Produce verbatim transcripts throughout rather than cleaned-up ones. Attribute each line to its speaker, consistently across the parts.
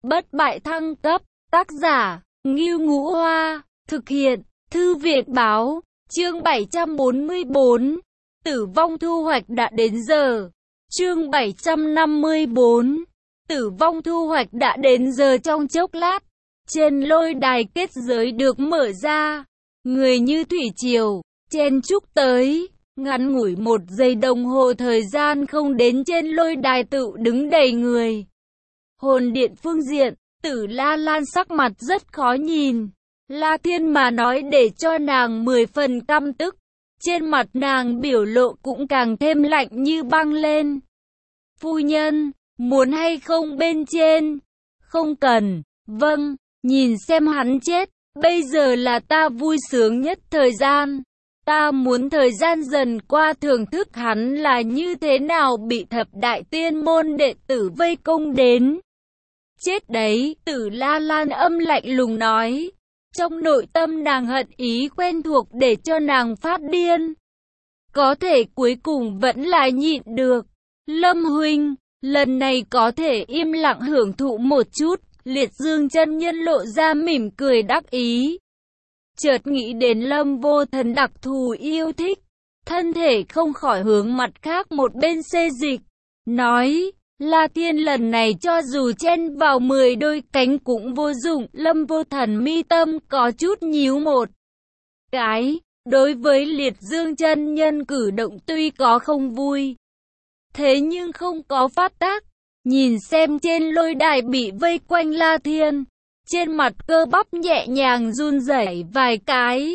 Speaker 1: Bất bại thăng cấp, tác giả, Ngưu Ngũ Hoa, thực hiện, Thư viện Báo, chương bảy trăm bốn mươi bốn, tử vong thu hoạch đã đến giờ, chương bảy trăm năm mươi bốn, tử vong thu hoạch đã đến giờ. Trong chốc lát, trên lôi đài kết giới được mở ra, người như thủy triều, chen chúc tới. Ngắn ngủi một giây đồng hồ thời gian không đến, trên lôi đài tự đứng đầy người. Hồn điện phương diện, Tử La Lan sắc mặt rất khó nhìn. La Thiên mà nói để cho nàng mười phần căm tức. Trên mặt nàng biểu lộ cũng càng thêm lạnh như băng lên. Phu nhân, muốn hay không bên trên? Không cần. Vâng, nhìn xem hắn chết. Bây giờ là ta vui sướng nhất thời gian. Ta muốn thời gian dần qua thưởng thức hắn là như thế nào bị thập đại tiên môn đệ tử vây công đến. Chết đấy, Tử La Lan âm lạnh lùng nói. Trong nội tâm nàng hận ý quen thuộc để cho nàng phát điên. Có thể cuối cùng vẫn là nhịn được. Lâm huynh, lần này có thể im lặng hưởng thụ một chút. Liệt Dương chân nhân lộ ra mỉm cười đắc ý. Chợt nghĩ đến Lâm Vô Thần đặc thù yêu thích, thân thể không khỏi hướng mặt khác một bên xê dịch, nói, La Thiên lần này cho dù chen vào mười đôi cánh cũng vô dụng. Lâm Vô Thần mi tâm có chút nhíu một cái, đối với Liệt Dương chân nhân cử động tuy có không vui, thế nhưng không có phát tác. Nhìn xem trên lôi đài bị vây quanh La Thiên, trên mặt cơ bắp nhẹ nhàng run rẩy vài cái,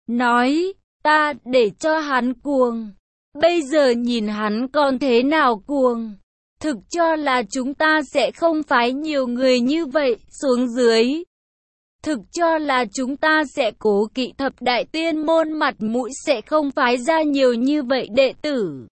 Speaker 1: nói, ta để cho hắn cuồng. Bây giờ nhìn hắn còn thế nào cuồng. Thực cho là chúng ta sẽ không phái nhiều người như vậy xuống dưới. Thực cho là chúng ta sẽ cố kỵ thập đại tiên môn mặt mũi sẽ không phái ra nhiều như vậy đệ tử.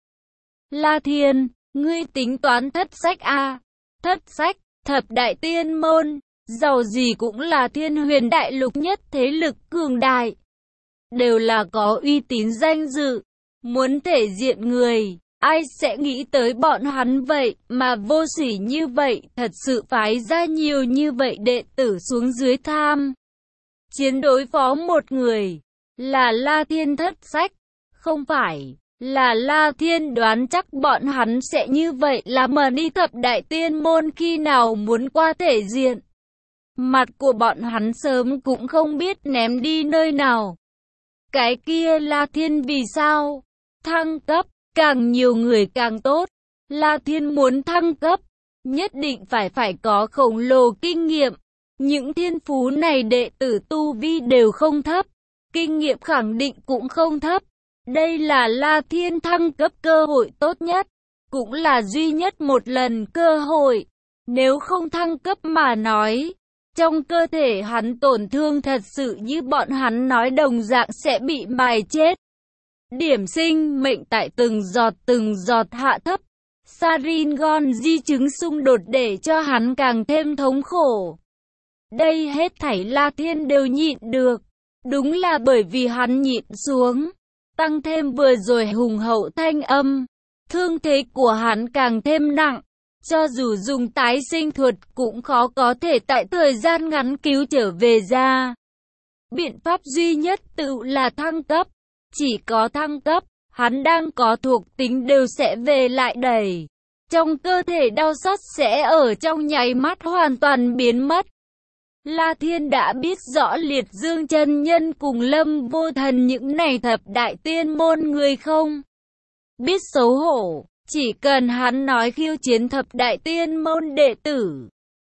Speaker 1: La Thiên, ngươi tính toán thất sách a? Thất sách, thập đại tiên môn, dầu gì cũng là Thiên Huyền đại lục nhất thế lực cường đại. Đều là có uy tín danh dự, muốn thể diện người, ai sẽ nghĩ tới bọn hắn vậy, mà vô sỉ như vậy, thật sự phái ra nhiều như vậy đệ tử xuống dưới tham chiến đối phó một người, là La Thiên thất sách, không phải. Là La Thiên đoán chắc bọn hắn sẽ như vậy là mà đi thập đại tiên môn khi nào muốn qua thể diện. Mặt của bọn hắn sớm cũng không biết ném đi nơi nào. Cái kia La Thiên vì sao? Thăng cấp, càng nhiều người càng tốt. La Thiên muốn thăng cấp, nhất định phải phải có khổng lồ kinh nghiệm. Những thiên phú này đệ tử tu vi đều không thấp, kinh nghiệm khẳng định cũng không thấp. Đây là La Thiên thăng cấp cơ hội tốt nhất, cũng là duy nhất một lần cơ hội. Nếu không thăng cấp mà nói, trong cơ thể hắn tổn thương thật sự như bọn hắn nói đồng dạng sẽ bị mài chết. Điểm sinh mệnh tại từng giọt từng giọt hạ thấp. Sharingan di chứng xung đột để cho hắn càng thêm thống khổ. Đây hết thảy La Thiên đều nhịn được. Đúng là bởi vì hắn nhịn xuống. Tăng thêm vừa rồi hùng hậu thanh âm, thương thế của hắn càng thêm nặng. Cho dù dùng tái sinh thuật cũng khó có thể tại thời gian ngắn cứu trở về ra. Biện pháp duy nhất tự là thăng cấp. Chỉ có thăng cấp, hắn đang có thuộc tính đều sẽ về lại đầy. Trong cơ thể đau xót sẽ ở trong nháy mắt hoàn toàn biến mất. La Thiên đã biết rõ Liệt Dương chân nhân cùng Lâm Vô Thần những này thập đại tiên môn người không biết xấu hổ. Chỉ cần hắn nói khiêu chiến thập đại tiên môn đệ tử,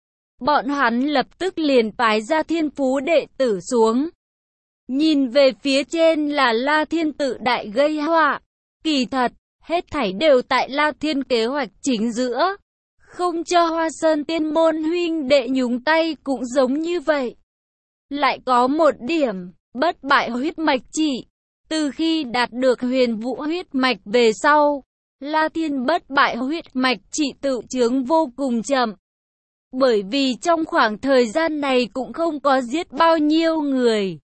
Speaker 1: bọn hắn lập tức liền phái ra thiên phú đệ tử xuống. Nhìn về phía trên là La Thiên tự đại gây họa. Kỳ thật, hết thảy đều tại La Thiên kế hoạch chính giữa. Không cho Hoa Sơn tiên môn huynh đệ nhúng tay cũng giống như vậy. Lại có một điểm, bất bại huyết mạch chỉ. Từ khi đạt được huyền vũ huyết mạch về sau, La Thiên bất bại huyết mạch chỉ tự chướng vô cùng chậm. Bởi vì trong khoảng thời gian này cũng không có giết bao nhiêu người.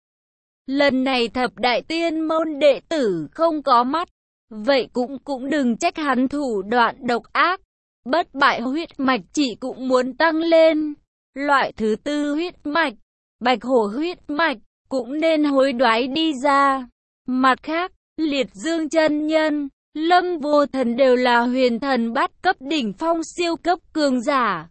Speaker 1: Lần này thập đại tiên môn đệ tử không có mắt, vậy cũng cũng đừng trách hắn thủ đoạn độc ác. Bất bại huyết mạch chỉ cũng muốn tăng lên. Loại thứ tư huyết mạch, bạch hổ huyết mạch, cũng nên hối đoái đi ra. Mặt khác, Liệt Dương chân nhân, Lâm Vô Thần đều là huyền thần bát cấp đỉnh phong siêu cấp cường giả.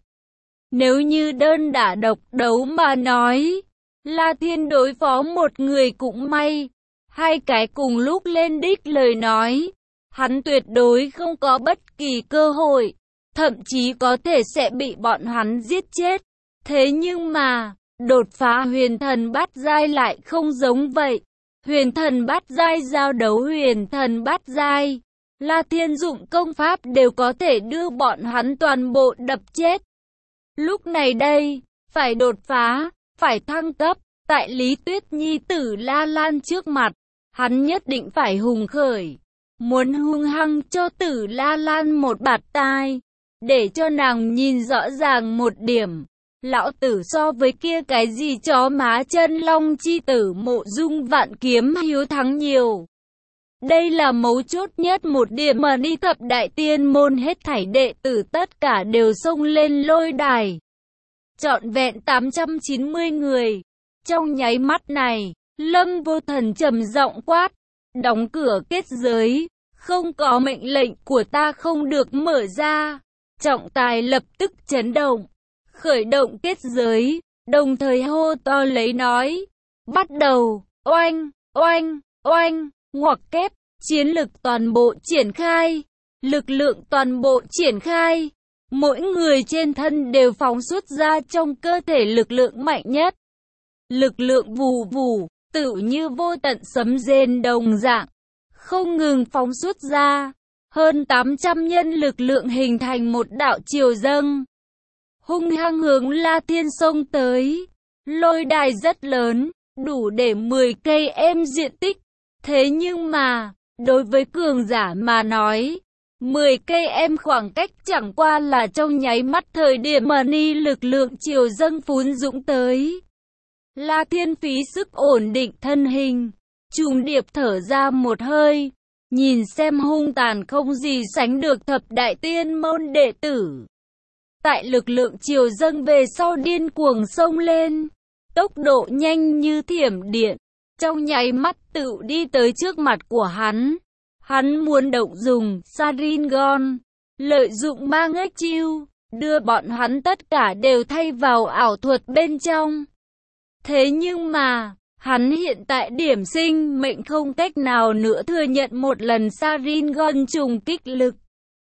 Speaker 1: Nếu như đơn đả độc đấu mà nói, La Thiên đối phó một người cũng may, hai cái cùng lúc lên đích lời nói, hắn tuyệt đối không có bất kỳ cơ hội, thậm chí có thể sẽ bị bọn hắn giết chết. Thế nhưng mà, đột phá huyền thần bát giai lại không giống vậy. Huyền thần bát giai giao đấu huyền thần bát giai, La Thiên dụng công pháp đều có thể đưa bọn hắn toàn bộ đập chết. Lúc này đây, phải đột phá, phải thăng cấp, tại Lý Tuyết Nhi tử La Lan trước mặt, hắn nhất định phải hùng khởi, muốn hung hăng cho tử La Lan một bạt tai, để cho nàng nhìn rõ ràng một điểm. Lão tử so với kia cái gì chó má chân long chi tử Mộ Dung Vạn Kiếm hiếu thắng nhiều. Đây là mấu chốt nhất một điểm mà đi thập đại tiên môn hết thảy đệ tử tất cả đều xông lên lôi đài. Trọn vẹn tám trăm chín mươi người. Trong nháy mắt này, Lâm Vô Thần trầm giọng quát, đóng cửa kết giới, không có mệnh lệnh của ta không được mở ra. Trọng tài lập tức chấn động, khởi động kết giới, đồng thời hô to lấy nói, bắt đầu, oanh, oanh, oanh, ngoặc kép, chiến lực toàn bộ triển khai, lực lượng toàn bộ triển khai, mỗi người trên thân đều phóng xuất ra trong cơ thể lực lượng mạnh nhất. Lực lượng vù vù, tựu như vô tận sấm rền đồng dạng, không ngừng phóng xuất ra, hơn tám trăm nhân lực lượng hình thành một đạo triều dâng. Hung hăng hướng La Thiên xông tới, lôi đài rất lớn, đủ để mười cây em diện tích. Thế nhưng mà, đối với cường giả mà nói, mười cây em khoảng cách chẳng qua là trong nháy mắt thời điểm mà ni lực lượng triều dâng phún dũng tới. La Thiên phí sức ổn định thân hình, trùng điệp thở ra một hơi, nhìn xem hung tàn không gì sánh được thập đại tiên môn đệ tử. Tại lực lượng triều dâng về sau điên cuồng xông lên, tốc độ nhanh như thiểm điện, trong nháy mắt tự đi tới trước mặt của hắn. Hắn muốn động dùng Sharingan, lợi dụng ma ngách chiêu, đưa bọn hắn tất cả đều thay vào ảo thuật bên trong. Thế nhưng mà, hắn hiện tại điểm sinh mệnh không cách nào nữa thừa nhận một lần Sharingan trùng kích lực.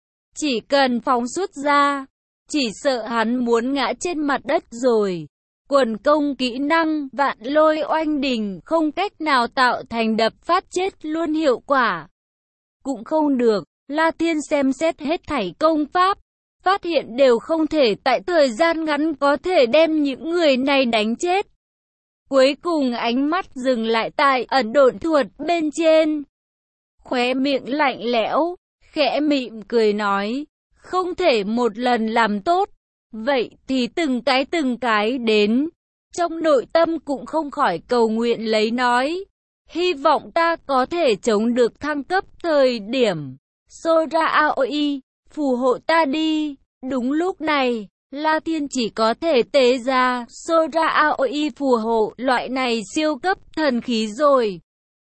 Speaker 1: Chỉ cần phóng xuất ra, chỉ sợ hắn muốn ngã trên mặt đất rồi. Quần công kỹ năng vạn lôi oanh đình không cách nào tạo thành đập phát chết luôn hiệu quả. Cũng không được, La Thiên xem xét hết thảy công pháp, phát hiện đều không thể tại thời gian ngắn có thể đem những người này đánh chết. Cuối cùng ánh mắt dừng lại tại ẩn độn thuật bên trên. Khóe miệng lạnh lẽo, khẽ mỉm cười nói, không thể một lần làm tốt, vậy thì từng cái từng cái đến. Trong nội tâm cũng không khỏi cầu nguyện lấy nói, hy vọng ta có thể chống được thăng cấp thời điểm. Sora Aoi, phù hộ ta đi. Đúng lúc này, La Thiên chỉ có thể tế ra Sora Aoi phù hộ loại này siêu cấp thần khí rồi.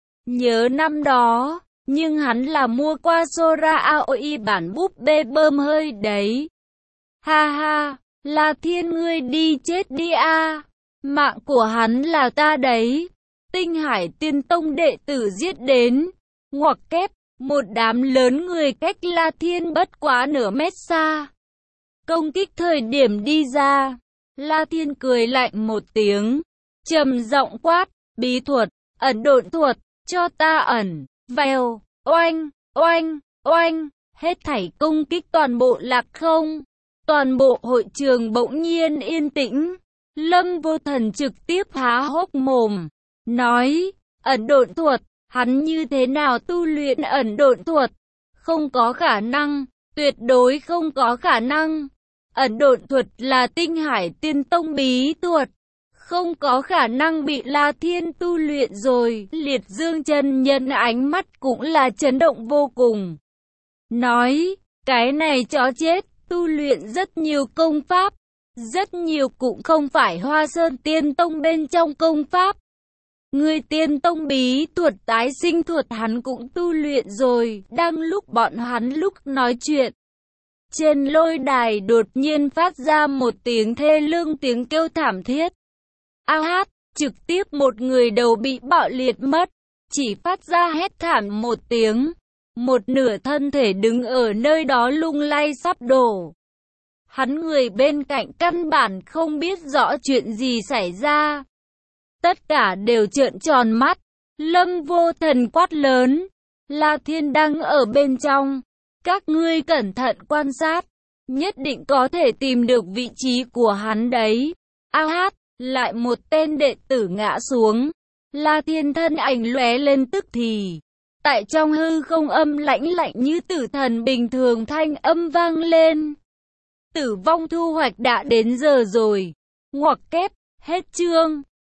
Speaker 1: Nhớ năm đó, nhưng hắn là mua qua Sora Aoi bản búp bê bơm hơi đấy. Ha ha, La Thiên ngươi đi chết đi a. Mạng của hắn là ta đấy. Tinh Hải Tiên Tông đệ tử giết đến, ngoặc kép, một đám lớn người cách La Thiên bất quá nửa mét xa. Công kích thời điểm đi ra, La Thiên cười lạnh một tiếng, trầm giọng quát, bí thuật, ẩn độn thuật, cho ta ẩn, vèo, oanh, oanh, oanh, hết thảy công kích toàn bộ lạc không. Toàn bộ hội trường bỗng nhiên yên tĩnh, Lâm Vô Thần trực tiếp há hốc mồm, nói, ẩn độn thuật, hắn như thế nào tu luyện ẩn độn thuật? Không có khả năng, tuyệt đối không có khả năng. Ẩn độn thuật là Tinh Hải Tiên Tông bí thuật, không có khả năng bị La Thiên tu luyện rồi. Liệt Dương chân nhân ánh mắt cũng là chấn động vô cùng. Nói, cái này chó chết, tu luyện rất nhiều công pháp, Rất nhiều cũng không phải Hoa Sơn Tiên Tông bên trong công pháp. Người Tiên Tông bí thuật tái sinh thuật hắn cũng tu luyện rồi. Đang lúc bọn hắn lúc nói chuyện, trên lôi đài đột nhiên phát ra một tiếng thê lương, tiếng kêu thảm thiết. A hát, trực tiếp một người đầu bị bạo liệt mất, chỉ phát ra hét thảm một tiếng. Một nửa thân thể đứng ở nơi đó lung lay sắp đổ. Hắn người bên cạnh căn bản không biết rõ chuyện gì xảy ra. Tất cả đều trợn tròn mắt. Lâm Vô Thần quát lớn. La Thiên đang ở bên trong. Các ngươi cẩn thận quan sát. Nhất định có thể tìm được vị trí của hắn đấy. A hát, lại một tên đệ tử ngã xuống. La Thiên thân ảnh lóe lên tức thì. Tại trong hư không âm lãnh lạnh như tử thần bình thường thanh âm vang lên. Tử vong thu hoạch đã đến giờ rồi. Ngoặc kép, hết chương.